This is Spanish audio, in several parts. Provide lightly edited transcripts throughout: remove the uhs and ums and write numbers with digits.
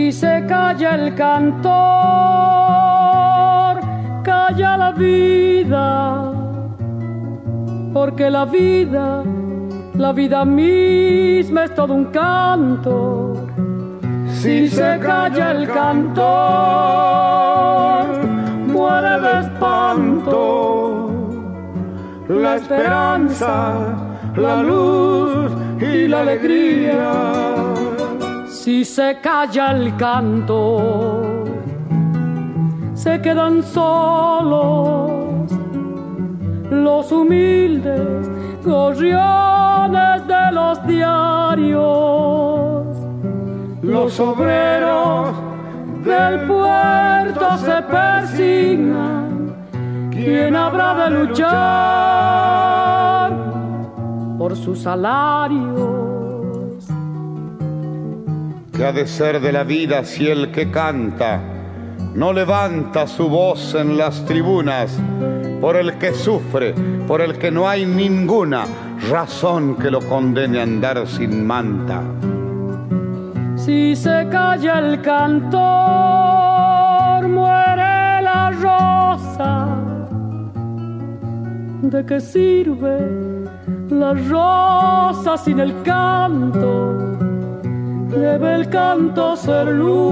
Si se calla el cantor, calla la vida, porque la vida misma es todo un canto. Si se calla el cantor, muere de espanto la esperanza, la luz y la alegría. Si se calla el canto, se quedan solos los humildes gorriones de los diarios. Los obreros del puerto se persignan. ¿Quién habrá de luchar por sus salarios? ¿Qué ha de ser de la vida si el que canta no levanta su voz en las tribunas por el que sufre, por el que no hay ninguna razón que lo condene a andar sin manta? Si se calla el cantor, muere la rosa. ¿De qué sirve la rosa sin el canto? Debe el canto ser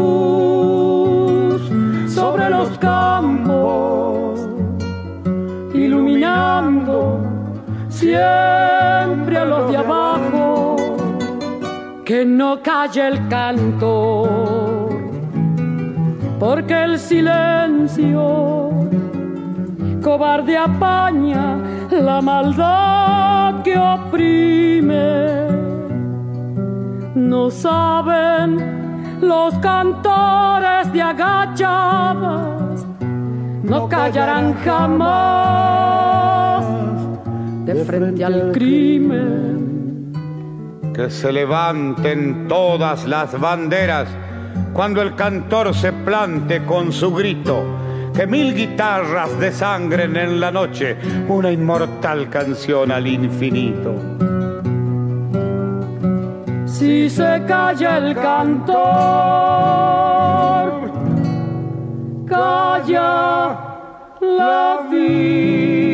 luz sobre los campos, iluminando siempre a los de abajo. Que no calle el canto, porque el silencio cobarde apaña la maldad que oprime. No saben los cantores de agachadas, no callarán jamás de frente al crimen. Que se levanten todas las banderas cuando el cantor se plante con su grito. Que 1000 guitarras desangren en la noche una inmortal canción al infinito. Si se calla el cantor, calla la vida.